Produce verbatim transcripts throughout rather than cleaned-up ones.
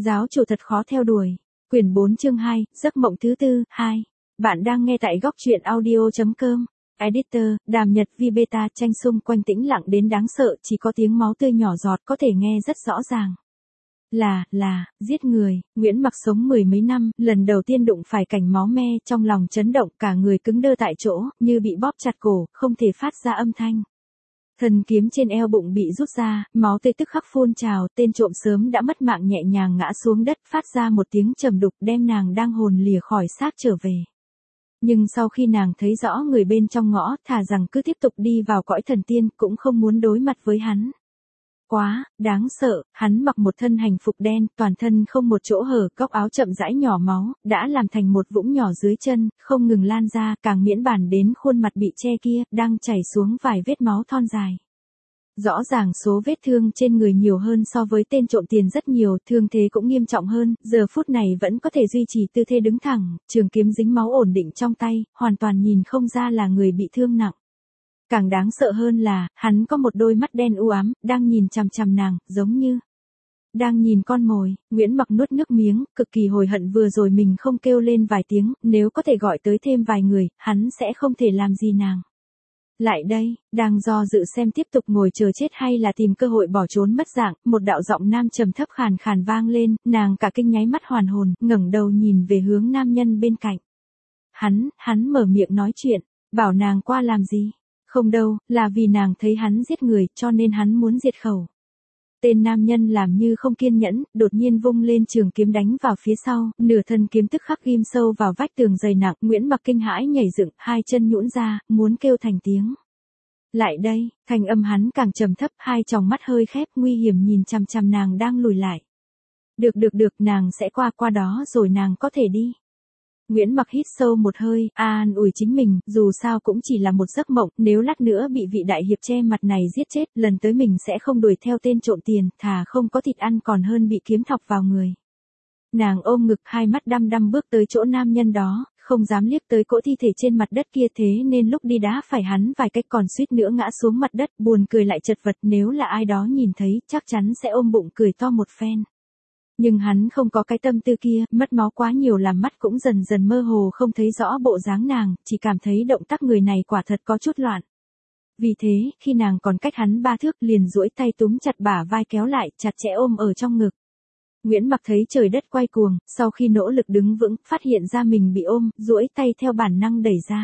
Giáo chủ thật khó theo đuổi. Quyển bốn chương hai, giấc mộng thứ tư, hai. Bạn đang nghe tại góc truyện audio.com. Editor, Đàm Nhật Vi Beta. Tranh xung quanh tĩnh lặng đến đáng sợ, chỉ có tiếng máu tươi nhỏ giọt có thể nghe rất rõ ràng. Là, là, giết người. Nguyễn Mặc sống mười mấy năm, lần đầu tiên đụng phải cảnh máu me, trong lòng chấn động, cả người cứng đơ tại chỗ, như bị bóp chặt cổ, không thể phát ra âm thanh. Thần kiếm trên eo bụng bị rút ra, máu tươi tức khắc phun trào, tên trộm sớm đã mất mạng nhẹ nhàng ngã xuống đất, phát ra một tiếng trầm đục, đem nàng đang hồn lìa khỏi xác trở về. Nhưng sau khi nàng thấy rõ người bên trong ngõ, thà rằng cứ tiếp tục đi vào cõi thần tiên, cũng không muốn đối mặt với hắn. Quá, đáng sợ, hắn mặc một thân hành phục đen, toàn thân không một chỗ hở, góc áo chậm rãi nhỏ máu, đã làm thành một vũng nhỏ dưới chân, không ngừng lan ra, càng miễn bàn đến khuôn mặt bị che kia, đang chảy xuống vài vết máu thon dài. Rõ ràng số vết thương trên người nhiều hơn so với tên trộm tiền rất nhiều, thương thế cũng nghiêm trọng hơn, giờ phút này vẫn có thể duy trì tư thế đứng thẳng, trường kiếm dính máu ổn định trong tay, hoàn toàn nhìn không ra là người bị thương nặng. Càng đáng sợ hơn là, hắn có một đôi mắt đen u ám, đang nhìn chằm chằm nàng, giống như đang nhìn con mồi. Nguyễn Mặc nuốt nước miếng, cực kỳ hối hận vừa rồi mình không kêu lên vài tiếng, nếu có thể gọi tới thêm vài người, hắn sẽ không thể làm gì nàng. Lại đây, đang do dự xem tiếp tục ngồi chờ chết hay là tìm cơ hội bỏ trốn mất dạng, một đạo giọng nam trầm thấp khàn khàn vang lên, nàng cả kinh nháy mắt hoàn hồn, ngẩng đầu nhìn về hướng nam nhân bên cạnh. Hắn, hắn mở miệng nói chuyện, bảo nàng qua làm gì? Không đâu, là vì nàng thấy hắn giết người, cho nên hắn muốn diệt khẩu. Tên nam nhân làm như không kiên nhẫn, đột nhiên vung lên trường kiếm đánh vào phía sau, nửa thân kiếm tức khắc ghim sâu vào vách tường dày nặng. Nguyễn Mặc kinh hãi nhảy dựng, hai chân nhũn ra, muốn kêu thành tiếng. Lại đây, thanh âm hắn càng trầm thấp, hai tròng mắt hơi khép, nguy hiểm nhìn chằm chằm nàng đang lùi lại. Được được được, nàng sẽ qua qua đó rồi nàng có thể đi. Nguyễn Mặc hít sâu một hơi, an ủi chính mình, dù sao cũng chỉ là một giấc mộng, nếu lát nữa bị vị đại hiệp che mặt này giết chết, lần tới mình sẽ không đuổi theo tên trộm tiền, thà không có thịt ăn còn hơn bị kiếm thọc vào người. Nàng ôm ngực, hai mắt đăm đăm bước tới chỗ nam nhân đó, không dám liếc tới cỗ thi thể trên mặt đất kia, thế nên lúc đi đá phải hắn vài cách còn suýt nữa ngã xuống mặt đất, buồn cười lại chật vật, nếu là ai đó nhìn thấy, chắc chắn sẽ ôm bụng cười to một phen. Nhưng hắn không có cái tâm tư kia, mất máu quá nhiều làm mắt cũng dần dần mơ hồ không thấy rõ bộ dáng nàng, chỉ cảm thấy động tác người này quả thật có chút loạn. Vì thế, khi nàng còn cách hắn ba thước liền duỗi tay túm chặt bả vai kéo lại, chặt chẽ ôm ở trong ngực. Nguyễn Mặc thấy trời đất quay cuồng, sau khi nỗ lực đứng vững, phát hiện ra mình bị ôm, duỗi tay theo bản năng đẩy ra.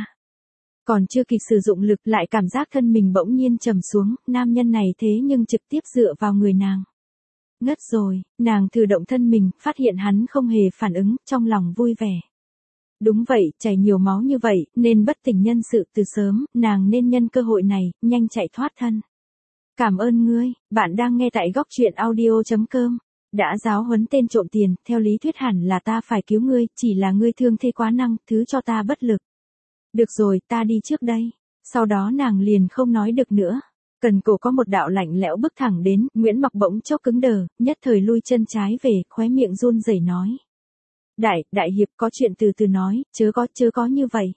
Còn chưa kịp sử dụng lực lại cảm giác thân mình bỗng nhiên trầm xuống, nam nhân này thế nhưng trực tiếp dựa vào người nàng. Ngất rồi, nàng thử động thân mình, phát hiện hắn không hề phản ứng, trong lòng vui vẻ. Đúng vậy, chảy nhiều máu như vậy, nên bất tỉnh nhân sự từ sớm, nàng nên nhân cơ hội này, nhanh chạy thoát thân. Cảm ơn ngươi, bạn đang nghe tại góc truyện audio.com. Đã giáo huấn tên trộm tiền, theo lý thuyết hẳn là ta phải cứu ngươi, chỉ là ngươi thương thế quá năng, thứ cho ta bất lực. Được rồi, ta đi trước đây. Sau đó nàng liền không nói được nữa. Cần cổ có một đạo lạnh lẽo bước thẳng đến, Nguyễn Mặc bỗng chốc cứng đờ, nhất thời lui chân trái về, khóe miệng run rẩy nói. Đại, đại hiệp có chuyện từ từ nói, chớ có, chớ có như vậy.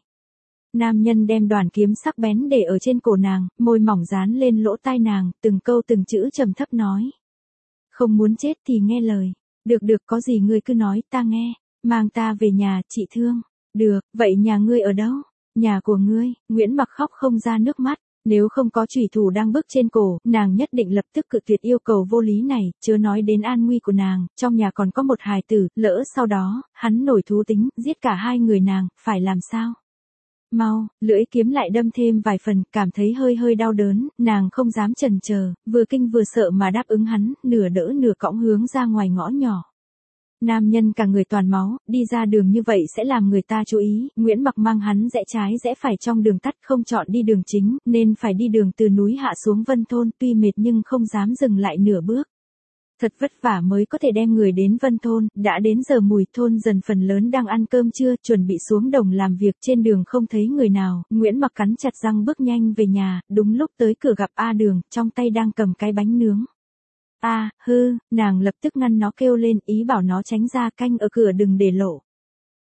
Nam nhân đem đoàn kiếm sắc bén để ở trên cổ nàng, môi mỏng dán lên lỗ tai nàng, từng câu từng chữ trầm thấp nói. Không muốn chết thì nghe lời. Được được, có gì ngươi cứ nói, ta nghe. Mang ta về nhà, chị thương. Được, vậy nhà ngươi ở đâu? Nhà của ngươi. Nguyễn Mặc khóc không ra nước mắt. Nếu không có chủy thủ đang bước trên cổ, nàng nhất định lập tức cự tuyệt yêu cầu vô lý này, chớ nói đến an nguy của nàng, trong nhà còn có một hài tử, lỡ sau đó, hắn nổi thú tính, giết cả hai người nàng, phải làm sao? Mau, lưỡi kiếm lại đâm thêm vài phần, cảm thấy hơi hơi đau đớn, nàng không dám chần chờ, vừa kinh vừa sợ mà đáp ứng hắn, nửa đỡ nửa cõng hướng ra ngoài ngõ nhỏ. Nam nhân cả người toàn máu, đi ra đường như vậy sẽ làm người ta chú ý, Nguyễn Mặc mang hắn rẽ trái rẽ phải trong đường tắt, không chọn đi đường chính, nên phải đi đường từ núi hạ xuống Vân Thôn, tuy mệt nhưng không dám dừng lại nửa bước. Thật vất vả mới có thể đem người đến Vân Thôn, đã đến giờ mùi thôn dần phần lớn đang ăn cơm trưa, chuẩn bị xuống đồng làm việc, trên đường không thấy người nào, Nguyễn Mặc cắn chặt răng bước nhanh về nhà, đúng lúc tới cửa gặp A Đường, trong tay đang cầm cái bánh nướng. A, à, hư, nàng lập tức ngăn nó kêu lên, ý bảo nó tránh ra, canh ở cửa đừng để lộ.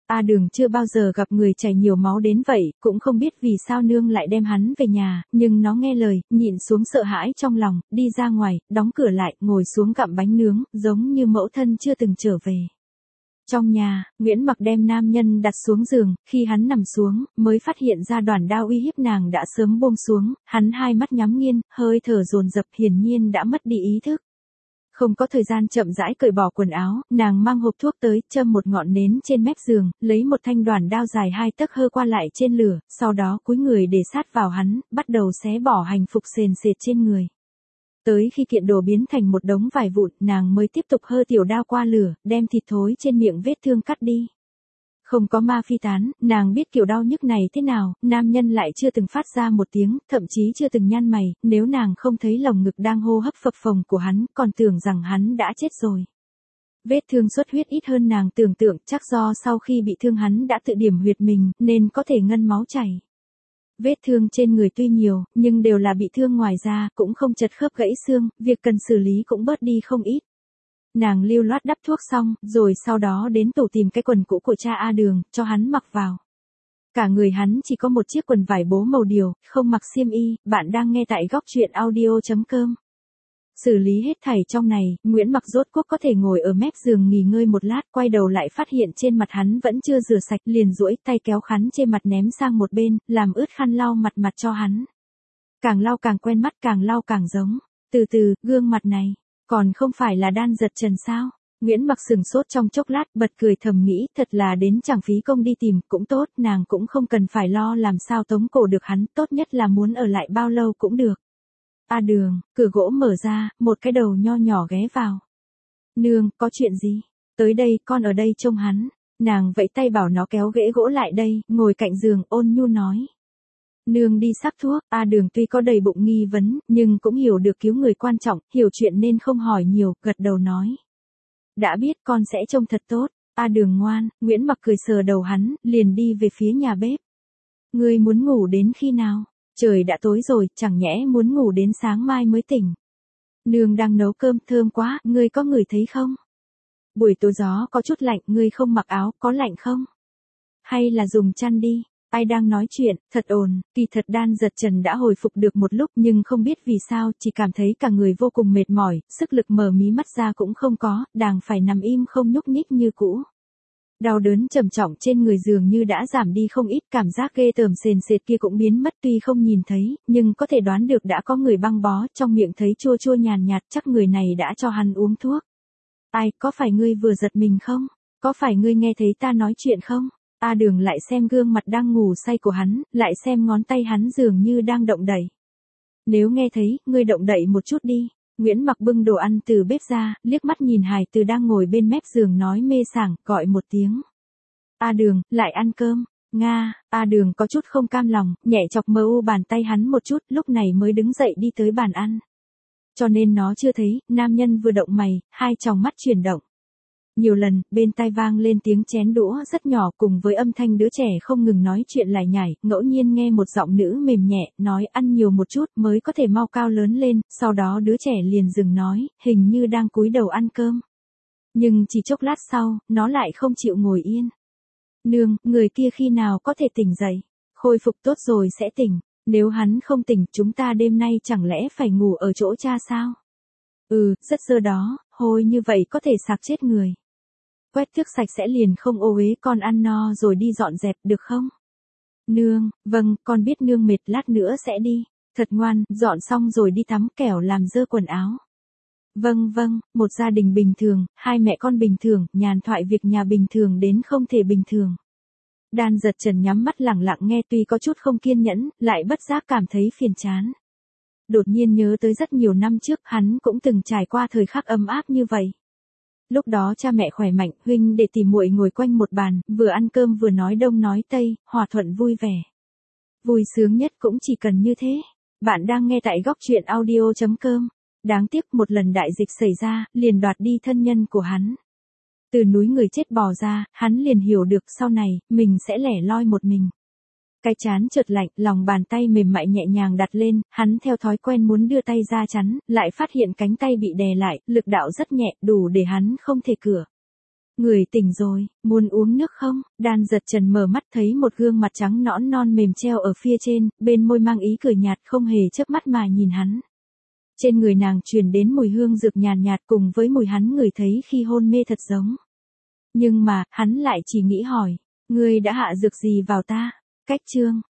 A Đường chưa bao giờ gặp người chảy nhiều máu đến vậy, cũng không biết vì sao nương lại đem hắn về nhà, nhưng nó nghe lời, nhịn xuống sợ hãi trong lòng, đi ra ngoài, đóng cửa lại, ngồi xuống gặm bánh nướng, giống như mẫu thân chưa từng trở về. Trong nhà, Nguyễn Mặc đem nam nhân đặt xuống giường, khi hắn nằm xuống, mới phát hiện ra đoàn đao uy hiếp nàng đã sớm buông xuống, hắn hai mắt nhắm nghiền, hơi thở dồn dập hiển nhiên đã mất đi ý thức. Không có thời gian chậm rãi cởi bỏ quần áo, nàng mang hộp thuốc tới, châm một ngọn nến trên mép giường, lấy một thanh đoàn đao dài hai tấc hơ qua lại trên lửa, sau đó cúi người để sát vào hắn, bắt đầu xé bỏ hành phục sền sệt trên người. Tới khi kiện đồ biến thành một đống vải vụn, nàng mới tiếp tục hơ tiểu đao qua lửa, đem thịt thối trên miệng vết thương cắt đi. Không có ma phi tán, nàng biết kiểu đau nhức này thế nào, nam nhân lại chưa từng phát ra một tiếng, thậm chí chưa từng nhăn mày, nếu nàng không thấy lồng ngực đang hô hấp phập phồng của hắn, còn tưởng rằng hắn đã chết rồi. Vết thương xuất huyết ít hơn nàng tưởng tượng, chắc do sau khi bị thương hắn đã tự điểm huyệt mình, nên có thể ngân máu chảy. Vết thương trên người tuy nhiều, nhưng đều là bị thương ngoài da, cũng không chật khớp gãy xương, việc cần xử lý cũng bớt đi không ít. Nàng lưu loát đắp thuốc xong, rồi sau đó đến tủ tìm cái quần cũ của cha A Đường, cho hắn mặc vào. Cả người hắn chỉ có một chiếc quần vải bố màu điều, không mặc xiêm y. Bạn đang nghe tại góc truyện audio chấm com. Xử lý hết thảy trong này, Nguyễn Mặc rốt cuộc có thể ngồi ở mép giường nghỉ ngơi một lát, quay đầu lại phát hiện trên mặt hắn vẫn chưa rửa sạch, liền duỗi tay kéo khăn trên mặt ném sang một bên, làm ướt khăn lau mặt mặt cho hắn. Càng lau càng quen mắt, càng lau càng giống. Từ từ, gương mặt này, còn không phải là Đan Giật Trần sao? Nguyễn Mặc sừng sốt trong chốc lát, bật cười thầm nghĩ, thật là đến chẳng phí công đi tìm, cũng tốt, nàng cũng không cần phải lo làm sao tống cổ được hắn, tốt nhất là muốn ở lại bao lâu cũng được. A Đường, cửa gỗ mở ra, một cái đầu nho nhỏ ghé vào. Nương, có chuyện gì? Tới đây, con ở đây trông hắn. Nàng vẫy tay bảo nó kéo ghế gỗ lại đây, ngồi cạnh giường, ôn nhu nói. Nương đi sắc thuốc, A Đường tuy có đầy bụng nghi vấn, nhưng cũng hiểu được cứu người quan trọng, hiểu chuyện nên không hỏi nhiều, gật đầu nói. Đã biết con sẽ trông thật tốt, A Đường ngoan. Nguyễn Mặc cười sờ đầu hắn, liền đi về phía nhà bếp. Ngươi muốn ngủ đến khi nào? Trời đã tối rồi, chẳng nhẽ muốn ngủ đến sáng mai mới tỉnh. Nương đang nấu cơm thơm quá, ngươi có ngửi thấy không? Buổi tối gió có chút lạnh, ngươi không mặc áo, có lạnh không? Hay là dùng chăn đi? Ai đang nói chuyện, thật ồn, kỳ thật Đan Giật Trần đã hồi phục được một lúc nhưng không biết vì sao, chỉ cảm thấy cả người vô cùng mệt mỏi, sức lực mở mí mắt ra cũng không có, đàng phải nằm im không nhúc nhích như cũ. Đau đớn trầm trọng trên người dường như đã giảm đi không ít, cảm giác ghê tởm sền sệt kia cũng biến mất, tuy không nhìn thấy, nhưng có thể đoán được đã có người băng bó, trong miệng thấy chua chua nhàn nhạt, chắc người này đã cho hắn uống thuốc. Ai, có phải ngươi vừa giật mình không? Có phải ngươi nghe thấy ta nói chuyện không? A Đường lại xem gương mặt đang ngủ say của hắn, lại xem ngón tay hắn dường như đang động đậy. Nếu nghe thấy, ngươi động đậy một chút đi. Nguyễn Mặc bưng đồ ăn từ bếp ra, liếc mắt nhìn Hải Từ đang ngồi bên mép giường nói mê sảng, gọi một tiếng. A Đường, lại ăn cơm. Nga, A Đường có chút không cam lòng, nhẹ chọc mờ u bàn tay hắn một chút, lúc này mới đứng dậy đi tới bàn ăn. Cho nên nó chưa thấy, nam nhân vừa động mày, hai tròng mắt chuyển động. Nhiều lần, bên tai vang lên tiếng chén đũa rất nhỏ cùng với âm thanh đứa trẻ không ngừng nói chuyện lải nhải, ngẫu nhiên nghe một giọng nữ mềm nhẹ, nói ăn nhiều một chút mới có thể mau cao lớn lên, sau đó đứa trẻ liền dừng nói, hình như đang cúi đầu ăn cơm. Nhưng chỉ chốc lát sau, nó lại không chịu ngồi yên. Nương, người kia khi nào có thể tỉnh dậy? Khôi phục tốt rồi sẽ tỉnh, nếu hắn không tỉnh chúng ta đêm nay chẳng lẽ phải ngủ ở chỗ cha sao? Ừ, rất dơ đó, hôi như vậy có thể sạc chết người. Quét tước sạch sẽ liền không ô uế, con ăn no rồi đi dọn dẹp được không? Nương, vâng, con biết nương mệt lát nữa sẽ đi. Thật ngoan, dọn xong rồi đi tắm kẻo làm dơ quần áo. Vâng vâng, một gia đình bình thường, hai mẹ con bình thường, nhàn thoại việc nhà bình thường đến không thể bình thường. Đan Giật Trần nhắm mắt lẳng lặng nghe, tuy có chút không kiên nhẫn, lại bất giác cảm thấy phiền chán. Đột nhiên nhớ tới rất nhiều năm trước hắn cũng từng trải qua thời khắc ấm áp như vậy. Lúc đó cha mẹ khỏe mạnh, huynh để tỉ muội ngồi quanh một bàn, vừa ăn cơm vừa nói đông nói tây, hòa thuận vui vẻ. Vui sướng nhất cũng chỉ cần như thế. Bạn đang nghe tại góc truyện audio chấm com. Đáng tiếc một lần đại dịch xảy ra, liền đoạt đi thân nhân của hắn. Từ núi người chết bò ra, hắn liền hiểu được sau này, mình sẽ lẻ loi một mình. Cái chán chợt lạnh, lòng bàn tay mềm mại nhẹ nhàng đặt lên, hắn theo thói quen muốn đưa tay ra chắn, lại phát hiện cánh tay bị đè lại, lực đạo rất nhẹ, đủ để hắn không thể cựa. Người tỉnh rồi, muốn uống nước không? Đan giật trần mở mắt thấy một gương mặt trắng nõn non mềm treo ở phía trên, bên môi mang ý cười nhạt không hề chớp mắt mà nhìn hắn. Trên người nàng truyền đến mùi hương dược nhàn nhạt cùng với mùi hắn ngửi thấy khi hôn mê thật giống. Nhưng mà, hắn lại chỉ nghĩ hỏi, ngươi đã hạ dược gì vào ta? Cách chương